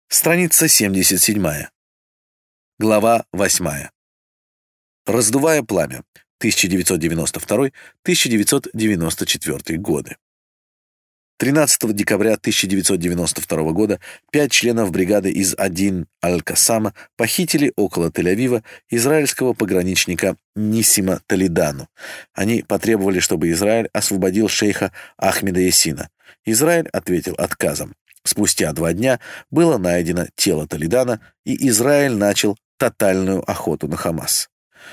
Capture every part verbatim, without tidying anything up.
Страница семьдесят семь. Глава восьмая. Раздувая пламя. тысяча девятьсот девяносто второй — тысяча девятьсот девяносто четвёртый годы. тринадцатого декабря тысяча девятьсот девяносто второго года пять членов бригады из Адин Аль-Кассама похитили около Тель-Авива израильского пограничника Ниссима Толедану. Они потребовали, чтобы Израиль освободил шейха Ахмеда Яссина. Израиль ответил отказом. Спустя два дня было найдено тело Толедана, и Израиль начал тотальную охоту на Хамас.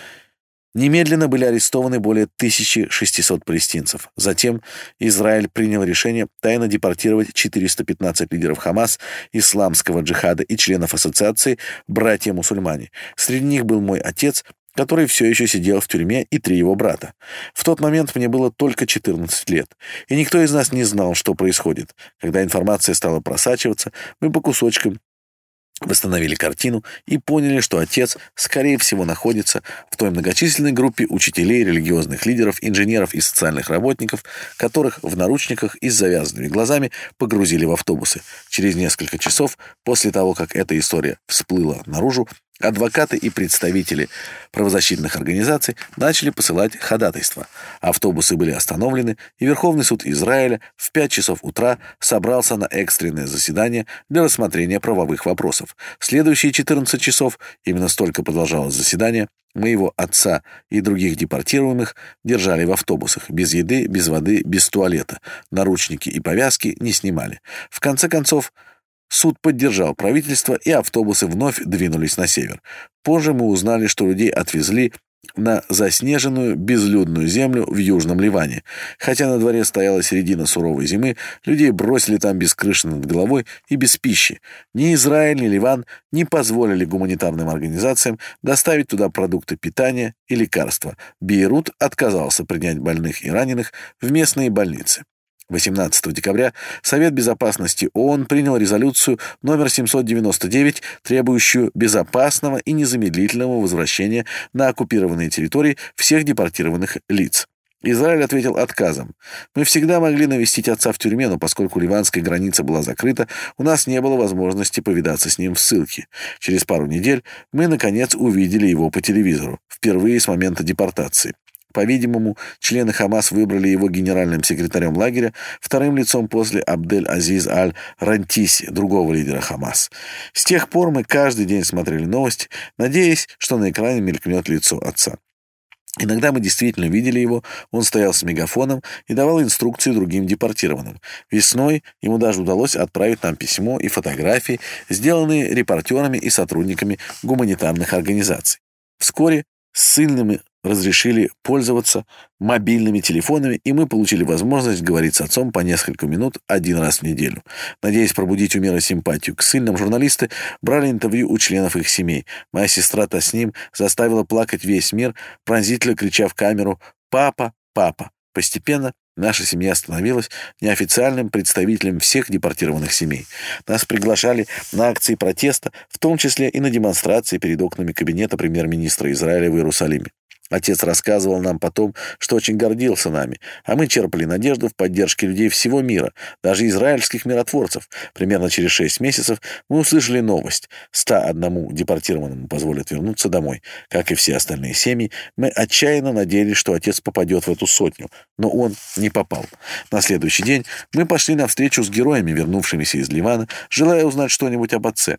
Немедленно были арестованы более тысячи шестисот палестинцев. Затем Израиль принял решение тайно депортировать четыреста пятнадцать лидеров Хамас, исламского джихада и членов ассоциации «Братья-мусульмане». Среди них был мой отец, который все еще сидел в тюрьме, и три его брата. В тот момент мне было только четырнадцать лет, и никто из нас не знал, что происходит. Когда информация стала просачиваться, мы по кусочкам восстановили картину и поняли, что отец, скорее всего, находится в той многочисленной группе учителей, религиозных лидеров, инженеров и социальных работников, которых в наручниках и с завязанными глазами погрузили в автобусы. Через несколько часов после того, как эта история всплыла наружу, адвокаты и представители правозащитных организаций начали посылать ходатайства. Автобусы были остановлены, и Верховный суд Израиля в пять часов утра собрался на экстренное заседание для рассмотрения правовых вопросов. Следующие четырнадцать часов, именно столько продолжалось заседание, моего отца и других депортируемых держали в автобусах, без еды, без воды, без туалета. Наручники и повязки не снимали. В конце концов, суд поддержал правительство, и автобусы вновь двинулись на север. Позже мы узнали, что людей отвезли на заснеженную безлюдную землю в Южном Ливане. Хотя на дворе стояла середина суровой зимы, людей бросили там без крыши над головой и без пищи. Ни Израиль, ни Ливан не позволили гуманитарным организациям доставить туда продукты питания и лекарства. Бейрут отказался принять больных и раненых в местные больницы. восемнадцатого декабря Совет Безопасности ООН принял резолюцию номер семьсот девяносто девять, требующую безопасного и незамедлительного возвращения на оккупированные территории всех депортированных лиц. Израиль ответил отказом. Мы всегда могли навестить отца в тюрьме, но поскольку ливанская граница была закрыта, у нас не было возможности повидаться с ним в ссылке. Через пару недель мы, наконец, увидели его по телевизору, впервые с момента депортации. По-видимому, члены Хамас выбрали его генеральным секретарем лагеря, вторым лицом после Абдель-Азиз Аль-Рантиси, другого лидера Хамас. С тех пор мы каждый день смотрели новости, надеясь, что на экране мелькнет лицо отца. Иногда мы действительно видели его, он стоял с мегафоном и давал инструкции другим депортированным. Весной ему даже удалось отправить нам письмо и фотографии, сделанные репортерами и сотрудниками гуманитарных организаций. Вскоре ссыльными разрешили пользоваться мобильными телефонами, и мы получили возможность говорить с отцом по несколько минут один раз в неделю. Надеясь пробудить у мира симпатию к ссыльным, журналисты брали интервью у членов их семей. Моя сестра Тасним заставила плакать весь мир, пронзительно крича в камеру «Папа! Папа!». Постепенно наша семья становилась неофициальным представителем всех депортированных семей. Нас приглашали на акции протеста, в том числе и на демонстрации перед окнами кабинета премьер-министра Израиля в Иерусалиме. Отец рассказывал нам потом, что очень гордился нами, а мы черпали надежду в поддержке людей всего мира, даже израильских миротворцев. Примерно через шесть месяцев мы услышали новость: ста одному депортированному позволят вернуться домой. Как и все остальные семьи, мы отчаянно надеялись, что отец попадет в эту сотню, но он не попал. На следующий день мы пошли на встречу с героями, вернувшимися из Ливана, желая узнать что-нибудь об отце.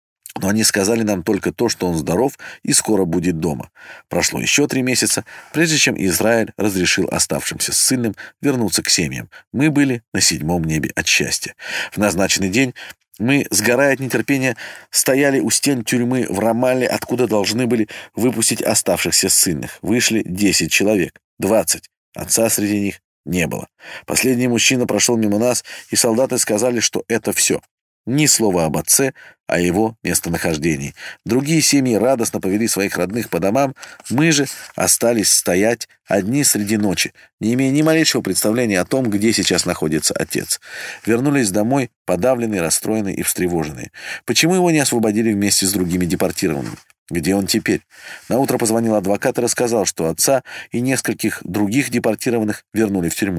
Но они сказали нам только то, что он здоров и скоро будет дома. Прошло еще три месяца, прежде чем Израиль разрешил оставшимся ссыльным вернуться к семьям. Мы были на седьмом небе от счастья. В назначенный день мы, сгорая от нетерпения, стояли у стен тюрьмы в Рамалле, откуда должны были выпустить оставшихся ссыльных. Вышли десять человек, двадцать. Отца среди них не было. Последний мужчина прошел мимо нас, и солдаты сказали, что это все. Ни слова об отце, о его местонахождении. Другие семьи радостно повели своих родных по домам, мы же остались стоять одни среди ночи, не имея ни малейшего представления о том, где сейчас находится отец. Вернулись домой подавленные, расстроенные и встревоженные. Почему его не освободили вместе с другими депортированными? Где он теперь? Наутро позвонил адвокат и рассказал, что отца и нескольких других депортированных вернули в тюрьму.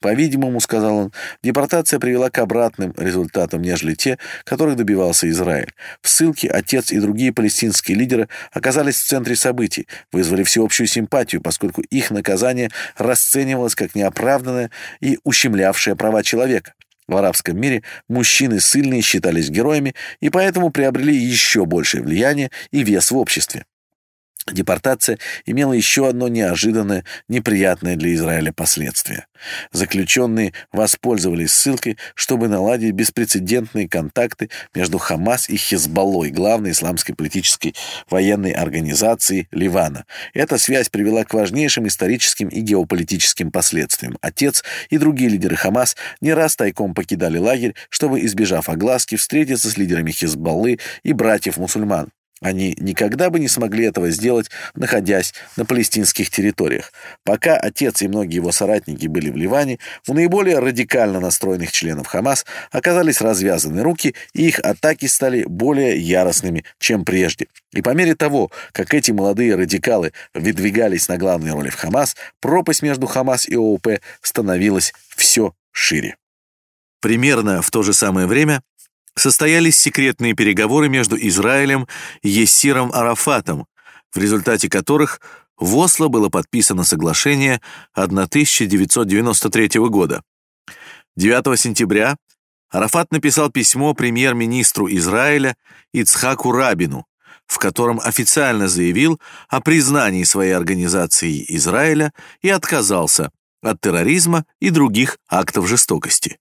По-видимому, сказал он, депортация привела к обратным результатам, нежели те, которых добивался Израиль. В ссылке отец и другие палестинские лидеры оказались в центре событий, вызвали всеобщую симпатию, поскольку их наказание расценивалось как неоправданное и ущемлявшее права человека. В арабском мире мужчины ссыльные считались героями и поэтому приобрели еще большее влияние и вес в обществе. Депортация имела еще одно неожиданное, неприятное для Израиля последствие. Заключенные воспользовались ссылкой, чтобы наладить беспрецедентные контакты между Хамас и Хезболлой, главной исламской политической военной организацией Ливана. Эта связь привела к важнейшим историческим и геополитическим последствиям. Отец и другие лидеры Хамас не раз тайком покидали лагерь, чтобы, избежав огласки, встретиться с лидерами Хезболлы и братьев-мусульман. Они никогда бы не смогли этого сделать, находясь на палестинских территориях. Пока отец и многие его соратники были в Ливане, у наиболее радикально настроенных членов Хамас оказались развязаны руки, и их атаки стали более яростными, чем прежде. И по мере того, как эти молодые радикалы выдвигались на главные роли в Хамас, пропасть между Хамас и ООП становилась все шире. Примерно в то же самое время состоялись секретные переговоры между Израилем и Яссиром Арафатом, в результате которых в Осло было подписано соглашение тысяча девятьсот девяносто третьего года. девятого сентября Арафат написал письмо премьер-министру Израиля Ицхаку Рабину, в котором официально заявил о признании своей организации Израиля и отказался от терроризма и других актов жестокости.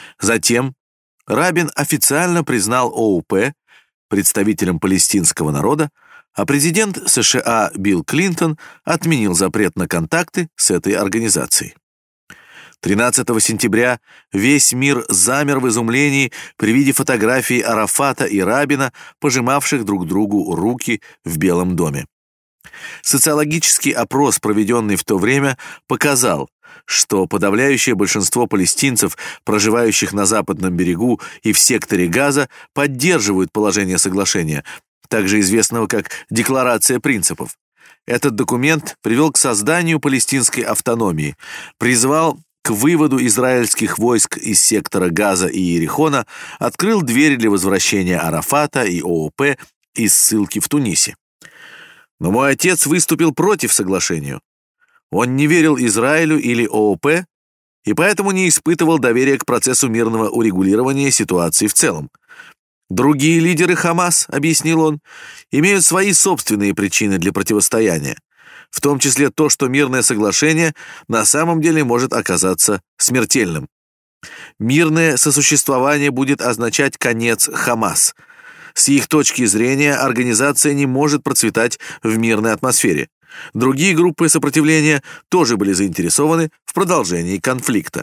Затем Рабин официально признал ОУП представителем палестинского народа, а президент США Билл Клинтон отменил запрет на контакты с этой организацией. тринадцатого сентября весь мир замер в изумлении при виде фотографий Арафата и Рабина, пожимавших друг другу руки в Белом доме. Социологический опрос, проведенный в то время, показал, что подавляющее большинство палестинцев, проживающих на Западном берегу и в секторе Газа, поддерживают положение соглашения, также известного как Декларация принципов. Этот документ привел к созданию палестинской автономии, призвал к выводу израильских войск из сектора Газа и Иерихона, открыл двери для возвращения Арафата и ООП из ссылки в Тунисе. Но мой отец выступил против соглашения. Он не верил Израилю или ООП и поэтому не испытывал доверия к процессу мирного урегулирования ситуации в целом. Другие лидеры Хамас, объяснил он, имеют свои собственные причины для противостояния, в том числе то, что мирное соглашение на самом деле может оказаться смертельным. Мирное сосуществование будет означать конец Хамас. С их точки зрения организация не может процветать в мирной атмосфере. Другие группы сопротивления тоже были заинтересованы в продолжении конфликта.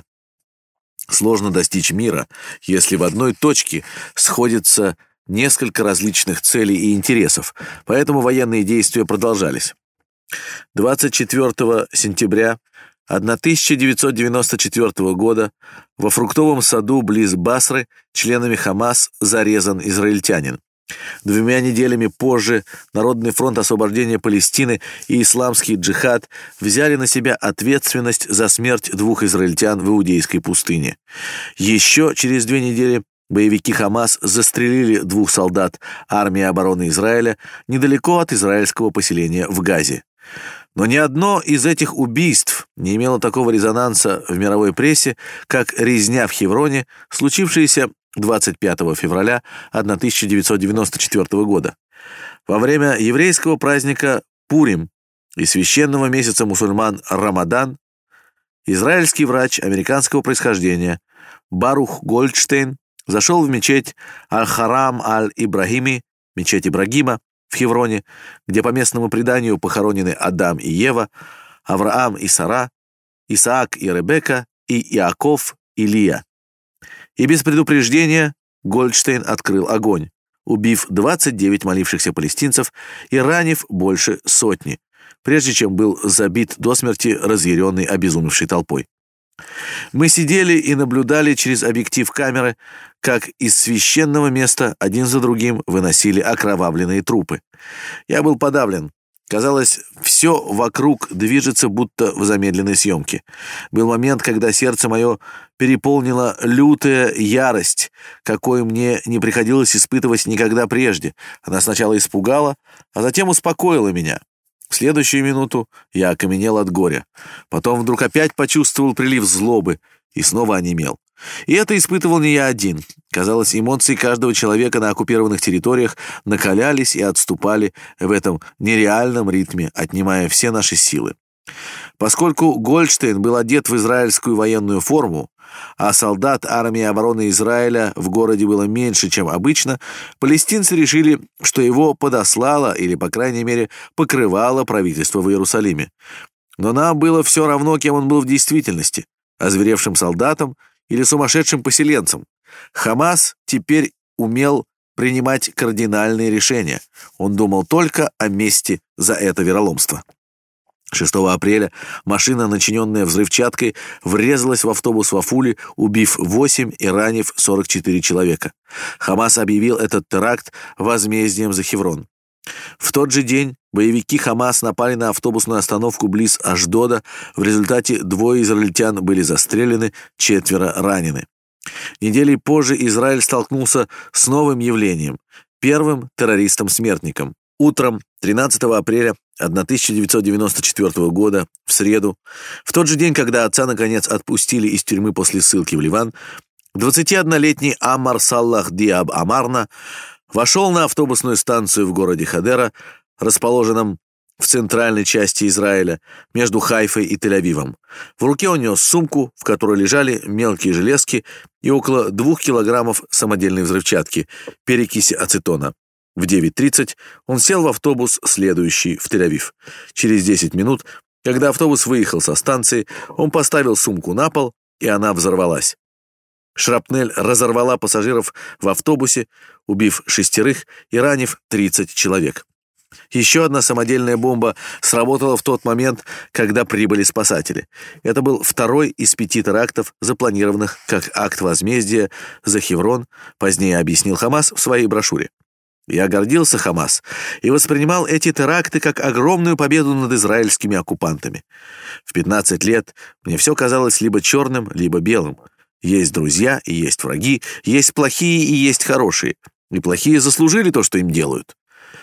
Сложно достичь мира, если в одной точке сходятся несколько различных целей и интересов, поэтому военные действия продолжались. двадцать четвёртого сентября тысяча девятьсот девяносто четвёртого года во фруктовом саду близ Басры членами Хамас зарезан израильтянин. Двумя неделями позже Народный фронт освобождения Палестины и Исламский джихад взяли на себя ответственность за смерть двух израильтян в Иудейской пустыне. Еще через две недели боевики Хамас застрелили двух солдат армии обороны Израиля недалеко от израильского поселения в Газе. Но ни одно из этих убийств не имело такого резонанса в мировой прессе, как резня в Хевроне, случившаяся двадцать пятого февраля тысяча девятьсот девяносто четвёртого года. Во время еврейского праздника Пурим и священного месяца мусульман Рамадан израильский врач американского происхождения Барух Гольдштейн зашел в мечеть Аль-Харам Аль-Ибрагими, мечеть Ибрагима в Хевроне, где по местному преданию похоронены Адам и Ева, Авраам и Сара, Исаак и Ребекка и Иаков и Лия. И без предупреждения Гольдштейн открыл огонь, убив двадцать девять молившихся палестинцев и ранив больше сотни, прежде чем был забит до смерти разъяренной обезумевшей толпой. Мы сидели и наблюдали через объектив камеры, как из священного места один за другим выносили окровавленные трупы. Я был подавлен. Казалось, все вокруг движется, будто в замедленной съемке. Был момент, когда сердце мое переполнила лютая ярость, какой мне не приходилось испытывать никогда прежде. Она сначала испугала, а затем успокоила меня. В следующую минуту я окаменел от горя. Потом вдруг опять почувствовал прилив злобы и снова онемел. И это испытывал не я один. Казалось, эмоции каждого человека на оккупированных территориях накалялись и отступали в этом нереальном ритме, отнимая все наши силы. Поскольку Гольдштейн был одет в израильскую военную форму, а солдат армии обороны Израиля в городе было меньше, чем обычно, палестинцы решили, что его подослало или, по крайней мере, покрывало правительство в Иерусалиме. Но нам было все равно, кем он был в действительности – озверевшим солдатом или сумасшедшим поселенцем. Хамас теперь умел принимать кардинальные решения. Он думал только о мести за это вероломство. шестого апреля машина, начиненная взрывчаткой, врезалась в автобус в Афуле, убив восемь и ранив сорок четыре человека. Хамас объявил этот теракт возмездием за Хеврон. В тот же день боевики Хамас напали на автобусную остановку близ Ашдода. В результате двое израильтян были застрелены, четверо ранены. Неделей позже Израиль столкнулся с новым явлением – первым террористом-смертником. Утром тринадцатого апреля тысяча девятьсот девяносто четвёртого года, в среду, в тот же день, когда отца наконец отпустили из тюрьмы после ссылки в Ливан, двадцатиоднолетний Амар Саллах Диаб Амарна вошел на автобусную станцию в городе Хадера, расположенном в центральной части Израиля, между Хайфой и Тель-Авивом. В руке он нес сумку, в которой лежали мелкие железки и около двух килограммов самодельной взрывчатки, перекиси ацетона. В девять тридцать он сел в автобус, следующий в Тель-Авив. Через десять минут, когда автобус выехал со станции, он поставил сумку на пол, и она взорвалась. Шрапнель разорвала пассажиров в автобусе, убив шестерых и ранив тридцать человек. Еще одна самодельная бомба сработала в тот момент, когда прибыли спасатели. Это был второй из пяти терактов, запланированных как акт возмездия за Хеврон, позднее объяснил Хамас в своей брошюре. Я гордился Хамас и воспринимал эти теракты как огромную победу над израильскими оккупантами. В пятнадцать лет мне все казалось либо черным, либо белым. Есть друзья и есть враги, есть плохие и есть хорошие. И плохие заслужили то, что им делают.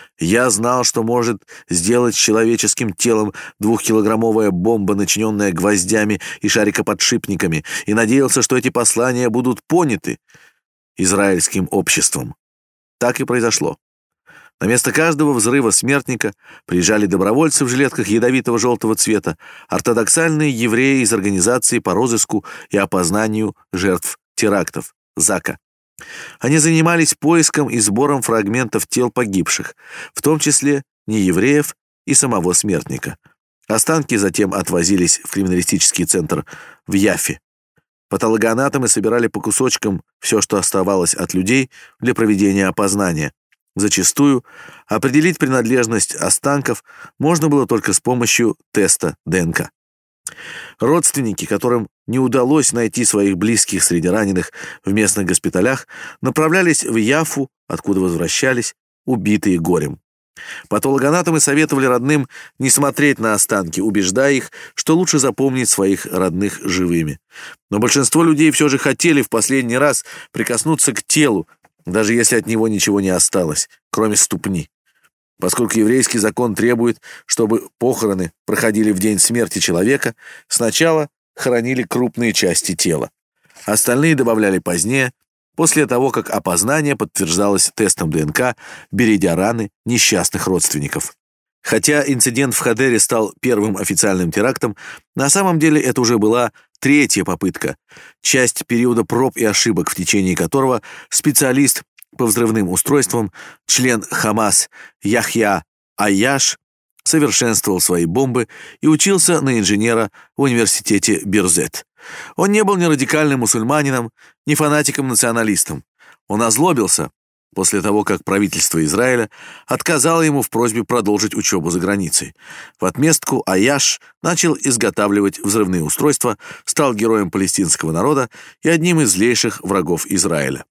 Я знал, что может сделать с человеческим телом двухкилограммовая бомба, начиненная гвоздями и шарикоподшипниками, и надеялся, что эти послания будут поняты израильским обществом. Так и произошло. На место каждого взрыва смертника приезжали добровольцы в жилетках ядовитого желтого цвета, ортодоксальные евреи из организации по розыску и опознанию жертв терактов ЗАКа. Они занимались поиском и сбором фрагментов тел погибших, в том числе неевреев и самого смертника. Останки затем отвозились в криминалистический центр в Яффе. Патологоанатомы собирали по кусочкам все, что оставалось от людей, для проведения опознания. Зачастую определить принадлежность останков можно было только с помощью теста ДНК. Родственники, которым не удалось найти своих близких среди раненых в местных госпиталях, направлялись в Яффу, откуда возвращались убитые горем. Патологоанатомы советовали родным не смотреть на останки, убеждая их, что лучше запомнить своих родных живыми. Но большинство людей все же хотели в последний раз прикоснуться к телу, даже если от него ничего не осталось, кроме ступни. Поскольку еврейский закон требует, чтобы похороны проходили в день смерти человека, сначала хоронили крупные части тела. Остальные добавляли позднее, после того, как опознание подтверждалось тестом ДНК, бередя раны несчастных родственников. Хотя инцидент в Хадере стал первым официальным терактом, на самом деле это уже была третья попытка, часть периода проб и ошибок, в течение которого специалист по взрывным устройствам, член Хамас Яхья Айяш, совершенствовал свои бомбы и учился на инженера в университете Бирзет. Он не был ни радикальным мусульманином, ни фанатиком-националистом. Он озлобился после того, как правительство Израиля отказало ему в просьбе продолжить учебу за границей. В отместку Айяш начал изготавливать взрывные устройства, стал героем палестинского народа и одним из злейших врагов Израиля.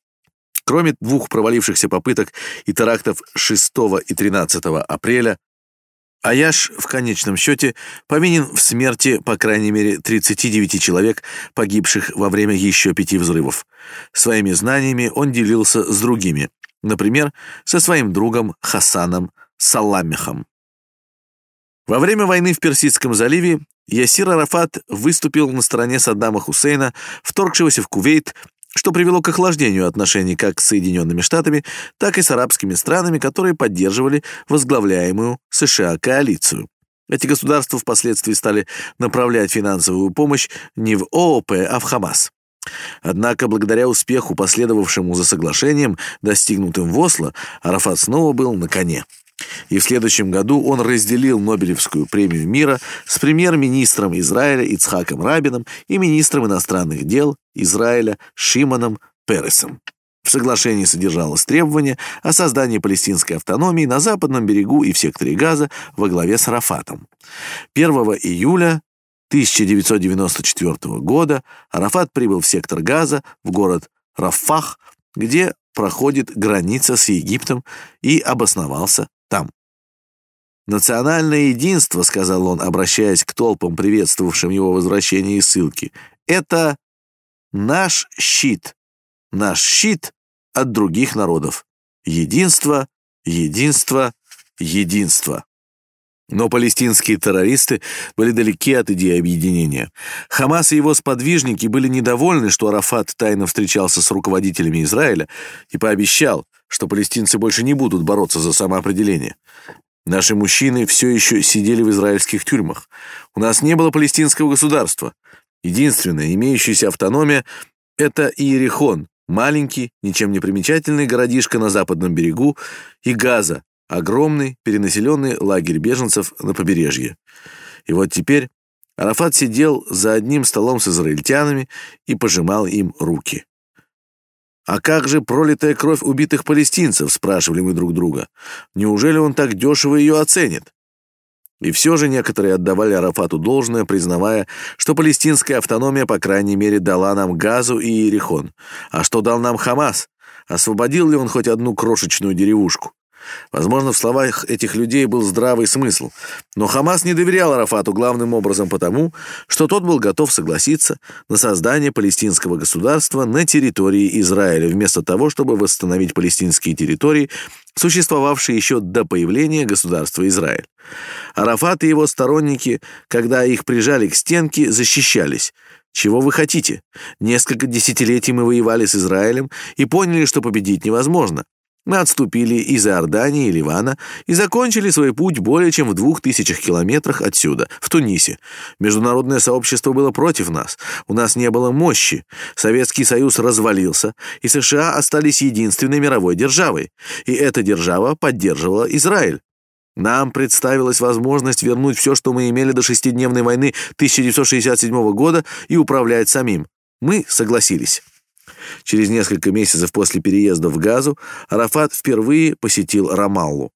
Кроме двух провалившихся попыток и терактов шестого и тринадцатого апреля, Аяш в конечном счете повинен в смерти по крайней мере тридцати девяти человек, погибших во время еще пяти взрывов. Своими знаниями он делился с другими, например, со своим другом Хасаном Саламихом. Во время войны в Персидском заливе Ясир Арафат выступил на стороне Саддама Хусейна, вторгшегося в Кувейт, что привело к охлаждению отношений как с Соединенными Штатами, так и с арабскими странами, которые поддерживали возглавляемую США коалицию. Эти государства впоследствии стали направлять финансовую помощь не в ООП, а в Хамас. Однако, благодаря успеху, последовавшему за соглашением, достигнутым в Осло, Арафат снова был на коне. И в следующем году он разделил Нобелевскую премию мира с премьер-министром Израиля Ицхаком Рабином и министром иностранных дел Израиля Шимоном Пересом. В соглашении содержалось требование о создании палестинской автономии на западном берегу и в секторе Газа во главе с Арафатом. первого июля тысяча девятьсот девяносто четвёртого года Арафат прибыл в сектор Газа, в город Рафах, где проходит граница с Египтом, и обосновался там. «Национальное единство, — сказал он, обращаясь к толпам, приветствовавшим его возвращение из ссылки, — это наш щит, наш щит от других народов. Единство, единство, единство». Но палестинские террористы были далеки от идеи объединения. Хамас и его сподвижники были недовольны, что Арафат тайно встречался с руководителями Израиля и пообещал, что палестинцы больше не будут бороться за самоопределение. Наши мужчины все еще сидели в израильских тюрьмах. У нас не было палестинского государства. Единственная имеющаяся автономия — это Иерихон, маленький, ничем не примечательный городишко на западном берегу, и Газа, огромный перенаселенный лагерь беженцев на побережье. И вот теперь Арафат сидел за одним столом с израильтянами и пожимал им руки. «А как же пролитая кровь убитых палестинцев?» — спрашивали мы друг друга. «Неужели он так дешево ее оценит?» И все же некоторые отдавали Арафату должное, признавая, что палестинская автономия, по крайней мере, дала нам Газу и Иерихон. А что дал нам Хамас? Освободил ли он хоть одну крошечную деревушку? Возможно, в словах этих людей был здравый смысл, но Хамас не доверял Арафату главным образом потому, что тот был готов согласиться на создание палестинского государства на территории Израиля, вместо того, чтобы восстановить палестинские территории, существовавшие еще до появления государства Израиль. Арафат и его сторонники, когда их прижали к стенке, защищались. «Чего вы хотите? Несколько десятилетий мы воевали с Израилем и поняли, что победить невозможно. Мы отступили из Иордании и Ливана и закончили свой путь более чем в двух тысячах километрах отсюда, в Тунисе. Международное сообщество было против нас. У нас не было мощи. Советский Союз развалился, и США остались единственной мировой державой. И эта держава поддерживала Израиль. Нам представилась возможность вернуть все, что мы имели до шестидневной войны тысяча девятьсот шестьдесят седьмого года, и управлять самим. Мы согласились». Через несколько месяцев после переезда в Газу Арафат впервые посетил Рамаллу.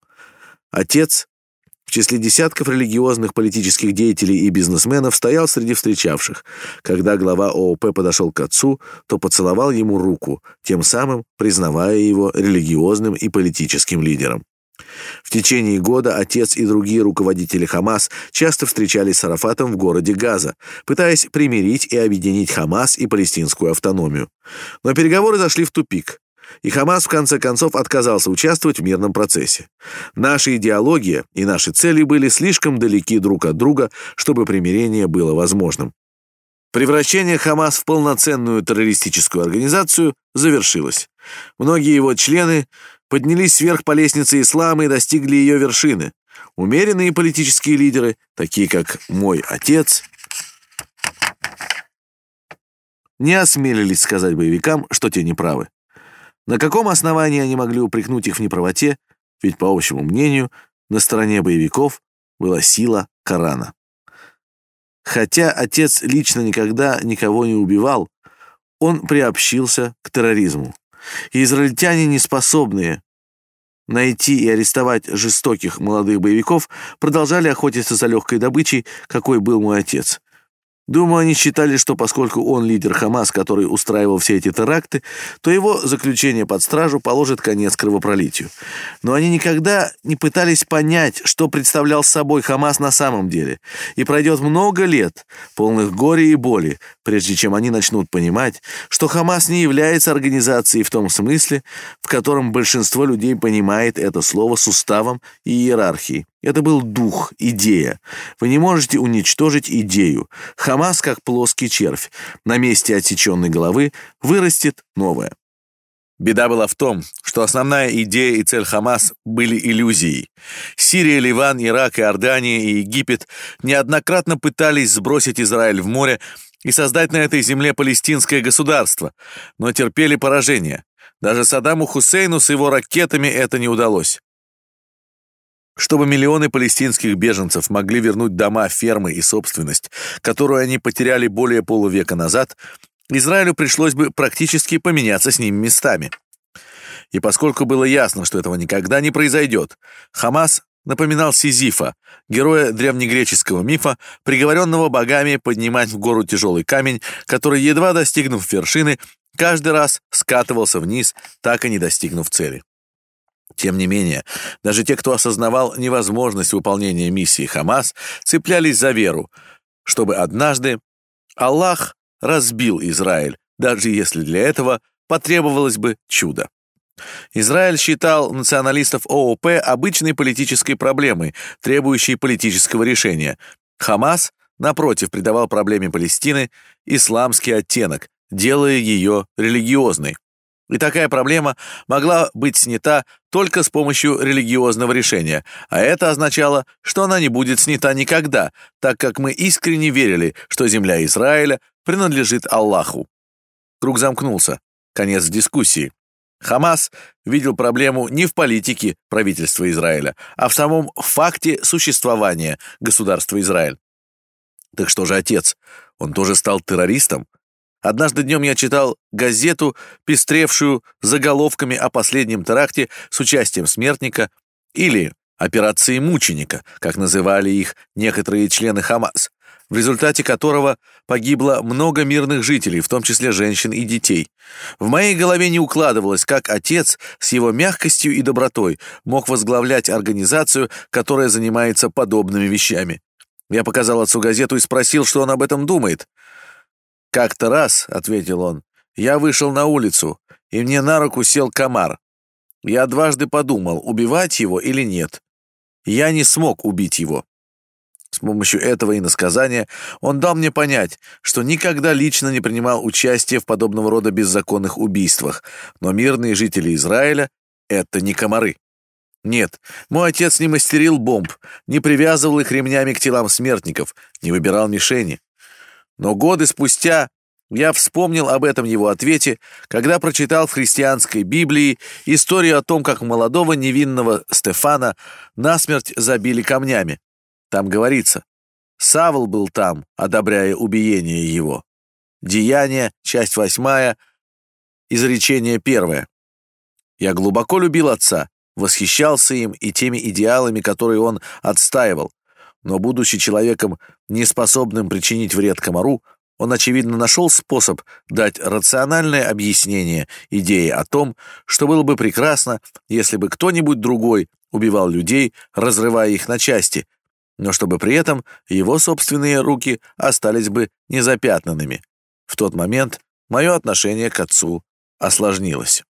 Отец в числе десятков религиозных политических деятелей и бизнесменов стоял среди встречавших. Когда глава ООП подошел к отцу, то поцеловал ему руку, тем самым признавая его религиозным и политическим лидером. В течение года отец и другие руководители Хамас часто встречались с Арафатом в городе Газа, пытаясь примирить и объединить Хамас и палестинскую автономию. Но переговоры зашли в тупик, и Хамас в конце концов отказался участвовать в мирном процессе. Наша идеология и наши цели были слишком далеки друг от друга, чтобы примирение было возможным. Превращение Хамас в полноценную террористическую организацию завершилось. Многие его члены поднялись вверх по лестнице ислама и достигли ее вершины. Умеренные политические лидеры, такие как мой отец, не осмелились сказать боевикам, что те неправы. На каком основании они могли упрекнуть их в неправоте? Ведь, по общему мнению, на стороне боевиков была сила Корана. Хотя отец лично никогда никого не убивал, он приобщился к терроризму. И израильтяне, не способные найти и арестовать жестоких молодых боевиков, продолжали охотиться за легкой добычей, какой был мой отец. Думаю, они считали, что поскольку он лидер Хамас, который устраивал все эти теракты, то его заключение под стражу положит конец кровопролитию. Но они никогда не пытались понять, что представлял собой Хамас на самом деле. И пройдет много лет, полных горя и боли, прежде чем они начнут понимать, что Хамас не является организацией в том смысле, в котором большинство людей понимает это слово с уставом и иерархией. Это был дух, идея. Вы не можете уничтожить идею. Хамас, как плоский червь. На месте отсеченной головы вырастет новое. Беда была в том, что основная идея и цель Хамас были иллюзией. Сирия, Ливан, Ирак, Иордания и Египет неоднократно пытались сбросить Израиль в море и создать на этой земле палестинское государство, но терпели поражение. Даже Саддаму Хусейну с его ракетами это не удалось. Чтобы миллионы палестинских беженцев могли вернуть дома, фермы и собственность, которую они потеряли более полувека назад, Израилю пришлось бы практически поменяться с ними местами. И поскольку было ясно, что этого никогда не произойдет, Хамас напоминал Сизифа, героя древнегреческого мифа, приговоренного богами поднимать в гору тяжелый камень, который, едва достигнув вершины, каждый раз скатывался вниз, так и не достигнув цели. Тем не менее, даже те, кто осознавал невозможность выполнения миссии Хамас, цеплялись за веру, чтобы однажды Аллах разбил Израиль, даже если для этого потребовалось бы чудо. Израиль считал националистов ООП обычной политической проблемой, требующей политического решения. Хамас, напротив, придавал проблеме Палестины исламский оттенок, делая ее религиозной. И такая проблема могла быть снята только с помощью религиозного решения, а это означало, что она не будет снята никогда, так как мы искренне верили, что земля Израиля принадлежит Аллаху. Круг замкнулся. Конец дискуссии. Хамас видел проблему не в политике правительства Израиля, а в самом факте существования государства Израиль. Так что же отец? Он тоже стал террористом? Однажды днем я читал газету, пестревшую заголовками о последнем теракте с участием смертника или операции мученика, как называли их некоторые члены Хамас, в результате которого погибло много мирных жителей, в том числе женщин и детей. В моей голове не укладывалось, как отец с его мягкостью и добротой мог возглавлять организацию, которая занимается подобными вещами. Я показал отцу газету и спросил, что он об этом думает. «Как-то раз, — ответил он, — я вышел на улицу, и мне на руку сел комар. Я дважды подумал, убивать его или нет. Я не смог убить его». С помощью этого иносказания он дал мне понять, что никогда лично не принимал участие в подобного рода беззаконных убийствах, но мирные жители Израиля — это не комары. Нет, мой отец не мастерил бомб, не привязывал их ремнями к телам смертников, не выбирал мишени. Но годы спустя я вспомнил об этом его ответе, когда прочитал в христианской Библии историю о том, как молодого невинного Стефана насмерть забили камнями. Там говорится: «Савл был там, одобряя убиение его». Деяния, часть восьмая, изречение первое. Я глубоко любил отца, восхищался им и теми идеалами, которые он отстаивал. Но, будучи человеком, неспособным причинить вред комару, он, очевидно, нашел способ дать рациональное объяснение идее о том, что было бы прекрасно, если бы кто-нибудь другой убивал людей, разрывая их на части, но чтобы при этом его собственные руки остались бы незапятнанными. В тот момент мое отношение к отцу осложнилось.